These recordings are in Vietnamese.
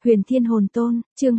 Huyền Thiên Hồn Tôn, chương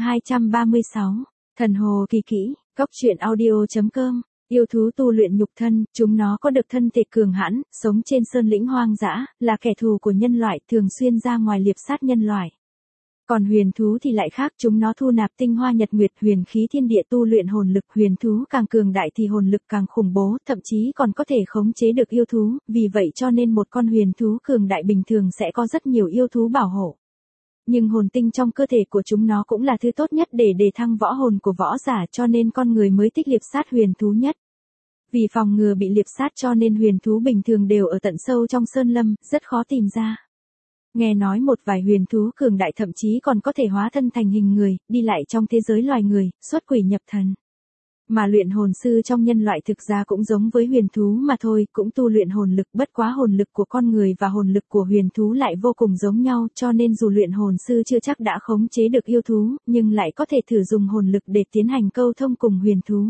236. Thần Hồ Kỳ Kỹ, Cốc truyện audio.com. Yêu thú tu luyện nhục thân, chúng nó có được thân thể cường hãn, sống trên sơn lĩnh hoang dã, là kẻ thù của nhân loại, thường xuyên ra ngoài liệp sát nhân loại. Còn huyền thú thì lại khác, chúng nó thu nạp tinh hoa nhật nguyệt, huyền khí thiên địa, tu luyện hồn lực. Huyền thú càng cường đại thì hồn lực càng khủng bố, thậm chí còn có thể khống chế được yêu thú, vì vậy cho nên một con huyền thú cường đại bình thường sẽ có rất nhiều yêu thú bảo hộ. Nhưng hồn tinh trong cơ thể của chúng nó cũng là thứ tốt nhất để đề thăng võ hồn của võ giả, cho nên con người mới thích liệp sát huyền thú nhất. Vì phòng ngừa bị liệp sát cho nên huyền thú bình thường đều ở tận sâu trong sơn lâm, rất khó tìm ra. Nghe nói một vài huyền thú cường đại thậm chí còn có thể hóa thân thành hình người, đi lại trong thế giới loài người, xuất quỷ nhập thần. Mà luyện hồn sư trong nhân loại thực ra cũng giống với huyền thú mà thôi, cũng tu luyện hồn lực, bất quá hồn lực của con người và hồn lực của huyền thú lại vô cùng giống nhau, cho nên dù luyện hồn sư chưa chắc đã khống chế được yêu thú, nhưng lại có thể thử dùng hồn lực để tiến hành câu thông cùng huyền thú.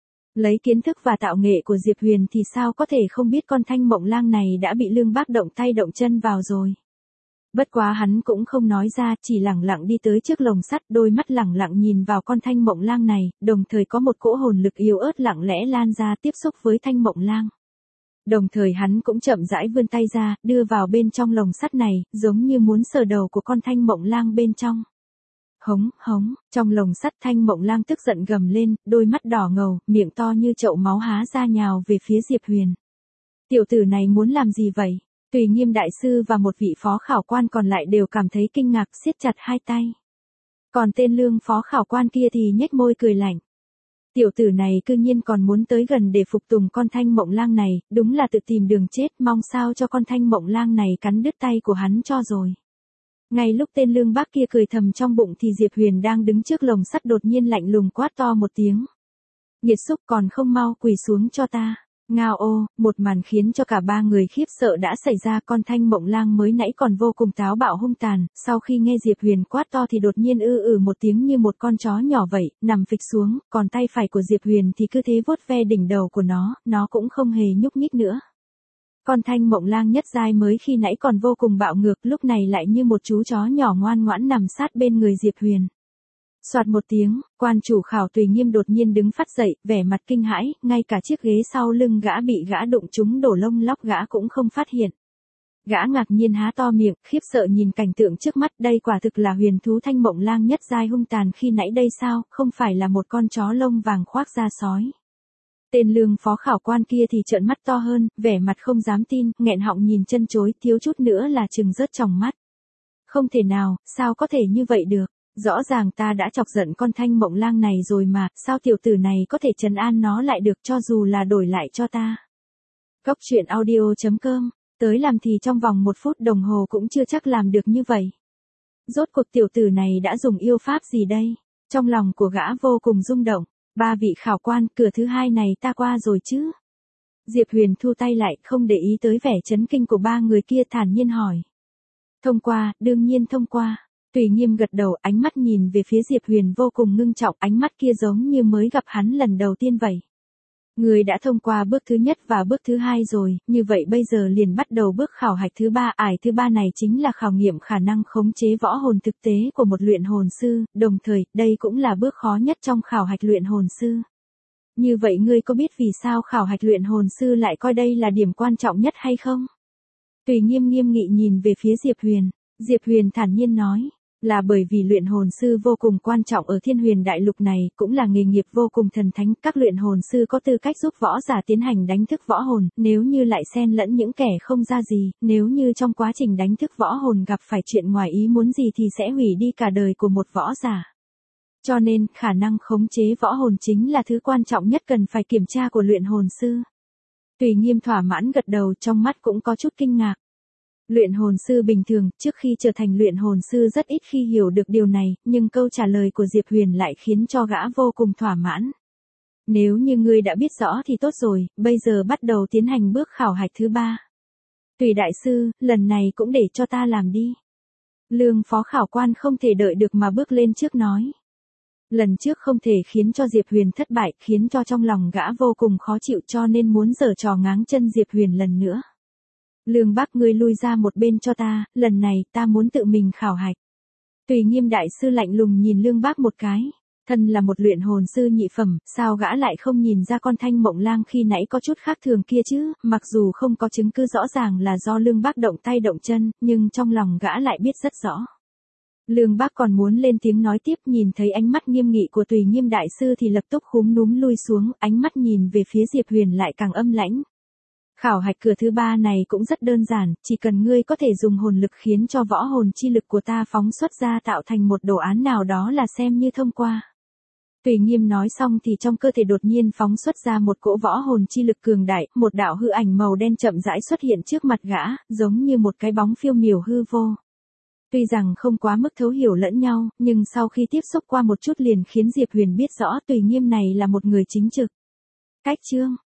Lấy kiến thức và tạo nghệ của Diệp Huyền thì sao có thể không biết con Thanh Mộng Lang này đã bị Lương Bác động tay động chân vào rồi. Bất quá hắn cũng không nói ra, chỉ lẳng lặng đi tới trước lồng sắt, đôi mắt lẳng lặng nhìn vào con Thanh Mộng Lang này, đồng thời có một cỗ hồn lực yếu ớt lặng lẽ lan ra tiếp xúc với Thanh Mộng Lang. Đồng thời hắn cũng chậm rãi vươn tay ra, đưa vào bên trong lồng sắt này, giống như muốn sờ đầu của con Thanh Mộng Lang bên trong. Hống, hống, trong lồng sắt Thanh Mộng Lang tức giận gầm lên, đôi mắt đỏ ngầu, miệng to như chậu máu há ra nhào về phía Diệp Huyền. Tiểu tử này muốn làm gì vậy? Tùy Nghiêm đại sư và một vị phó khảo quan còn lại đều cảm thấy kinh ngạc, siết chặt hai tay. Còn tên Lương phó khảo quan kia thì nhếch môi cười lạnh. Tiểu tử này cư nhiên còn muốn tới gần để phục tùng con Thanh Mộng Lang này, đúng là tự tìm đường chết, mong sao cho con Thanh Mộng Lang này cắn đứt tay của hắn cho rồi. Ngay lúc tên Lương Bác kia cười thầm trong bụng thì Diệp Huyền đang đứng trước lồng sắt đột nhiên lạnh lùng quát to một tiếng. Nghiệt xúc, còn không mau quỳ xuống cho ta. Ngao ô, một màn khiến cho cả ba người khiếp sợ đã xảy ra. Con Thanh Mộng Lang mới nãy còn vô cùng táo bạo hung tàn, sau khi nghe Diệp Huyền quát to thì đột nhiên một tiếng như một con chó nhỏ vậy, nằm phịch xuống, còn tay phải của Diệp Huyền thì cứ thế vuốt ve đỉnh đầu của nó cũng không hề nhúc nhích nữa. Con Thanh Mộng Lang nhất giai mới khi nãy còn vô cùng bạo ngược, lúc này lại như một chú chó nhỏ ngoan ngoãn nằm sát bên người Diệp Huyền. Soạt một tiếng, quan chủ khảo Tùy Nghiêm đột nhiên đứng phát dậy, vẻ mặt kinh hãi, ngay cả chiếc ghế sau lưng gã bị gã đụng trúng đổ lông lóc gã cũng không phát hiện. Gã ngạc nhiên há to miệng, khiếp sợ nhìn cảnh tượng trước mắt, đây quả thực là huyền thú Thanh Mộng Lang nhất giai hung tàn khi nãy đây sao, không phải là một con chó lông vàng khoác da sói. Tên Lương phó khảo quan kia thì trợn mắt to hơn, vẻ mặt không dám tin, nghẹn họng nhìn chân chối, thiếu chút nữa là trừng rớt tròng mắt. Không thể nào, sao có thể như vậy được? Rõ ràng ta đã chọc giận con Thanh Mộng Lang này rồi mà, sao tiểu tử này có thể trấn an nó lại được, cho dù là đổi lại cho ta. Cốc truyện audio.com, tới làm thì trong vòng 1 phút đồng hồ cũng chưa chắc làm được như vậy. Rốt cuộc tiểu tử này đã dùng yêu pháp gì đây? Trong lòng của gã vô cùng rung động. 3 vị khảo quan, cửa thứ 2 này ta qua rồi chứ? Diệp Huyền thu tay lại, không để ý tới vẻ chấn kinh của 3 người kia, thản nhiên hỏi. Thông qua, đương nhiên thông qua. Tùy Nghiêm gật đầu, ánh mắt nhìn về phía Diệp Huyền vô cùng ngưng trọng, ánh mắt kia giống như mới gặp hắn lần đầu tiên vậy. Người đã thông qua bước thứ nhất và bước thứ 2 rồi, như vậy bây giờ liền bắt đầu bước khảo hạch thứ 3. Ải thứ 3 này chính là khảo nghiệm khả năng khống chế võ hồn thực tế của một luyện hồn sư, đồng thời, đây cũng là bước khó nhất trong khảo hạch luyện hồn sư. Như vậy ngươi có biết vì sao khảo hạch luyện hồn sư lại coi đây là điểm quan trọng nhất hay không? Tùy Nghiêm nghiêm nghị nhìn về phía Diệp Huyền. Diệp Huyền thản nhiên nói. Là bởi vì luyện hồn sư vô cùng quan trọng ở Thiên Huyền đại lục này, cũng là nghề nghiệp vô cùng thần thánh, các luyện hồn sư có tư cách giúp võ giả tiến hành đánh thức võ hồn, nếu như lại xen lẫn những kẻ không ra gì, nếu như trong quá trình đánh thức võ hồn gặp phải chuyện ngoài ý muốn gì thì sẽ hủy đi cả đời của một võ giả. Cho nên, khả năng khống chế võ hồn chính là thứ quan trọng nhất cần phải kiểm tra của luyện hồn sư. Tùy Nghiêm thỏa mãn gật đầu, trong mắt cũng có chút kinh ngạc. Luyện hồn sư bình thường, trước khi trở thành luyện hồn sư rất ít khi hiểu được điều này, nhưng câu trả lời của Diệp Huyền lại khiến cho gã vô cùng thỏa mãn. Nếu như ngươi đã biết rõ thì tốt rồi, bây giờ bắt đầu tiến hành bước khảo hạch thứ 3. Tùy đại sư, lần này cũng để cho ta làm đi. Lương phó khảo quan không thể đợi được mà bước lên trước nói. Lần trước không thể khiến cho Diệp Huyền thất bại, khiến cho trong lòng gã vô cùng khó chịu, cho nên muốn giở trò ngáng chân Diệp Huyền lần nữa. Lương Bác, ngươi lui ra một bên cho ta, lần này ta muốn tự mình khảo hạch. Tùy Nghiêm đại sư lạnh lùng nhìn Lương Bác một cái. Thân là một luyện hồn sư nhị phẩm, sao gã lại không nhìn ra con Thanh Mộng Lang khi nãy có chút khác thường kia chứ, mặc dù không có chứng cứ rõ ràng là do Lương Bác động tay động chân, nhưng trong lòng gã lại biết rất rõ. Lương Bác còn muốn lên tiếng nói tiếp, nhìn thấy ánh mắt nghiêm nghị của Tùy Nghiêm đại sư thì lập tức khúm núm lui xuống, ánh mắt nhìn về phía Diệp Huyền lại càng âm lãnh. Khảo hạch cửa thứ 3 này cũng rất đơn giản, chỉ cần ngươi có thể dùng hồn lực khiến cho võ hồn chi lực của ta phóng xuất ra tạo thành một đồ án nào đó là xem như thông qua. Tùy Nghiêm nói xong thì trong cơ thể đột nhiên phóng xuất ra một cỗ võ hồn chi lực cường đại, một đạo hư ảnh màu đen chậm rãi xuất hiện trước mặt gã, giống như một cái bóng phiêu miểu hư vô. Tuy rằng không quá mức thấu hiểu lẫn nhau, nhưng sau khi tiếp xúc qua một chút liền khiến Diệp Huyền biết rõ Tùy Nghiêm này là một người chính trực. Cách chương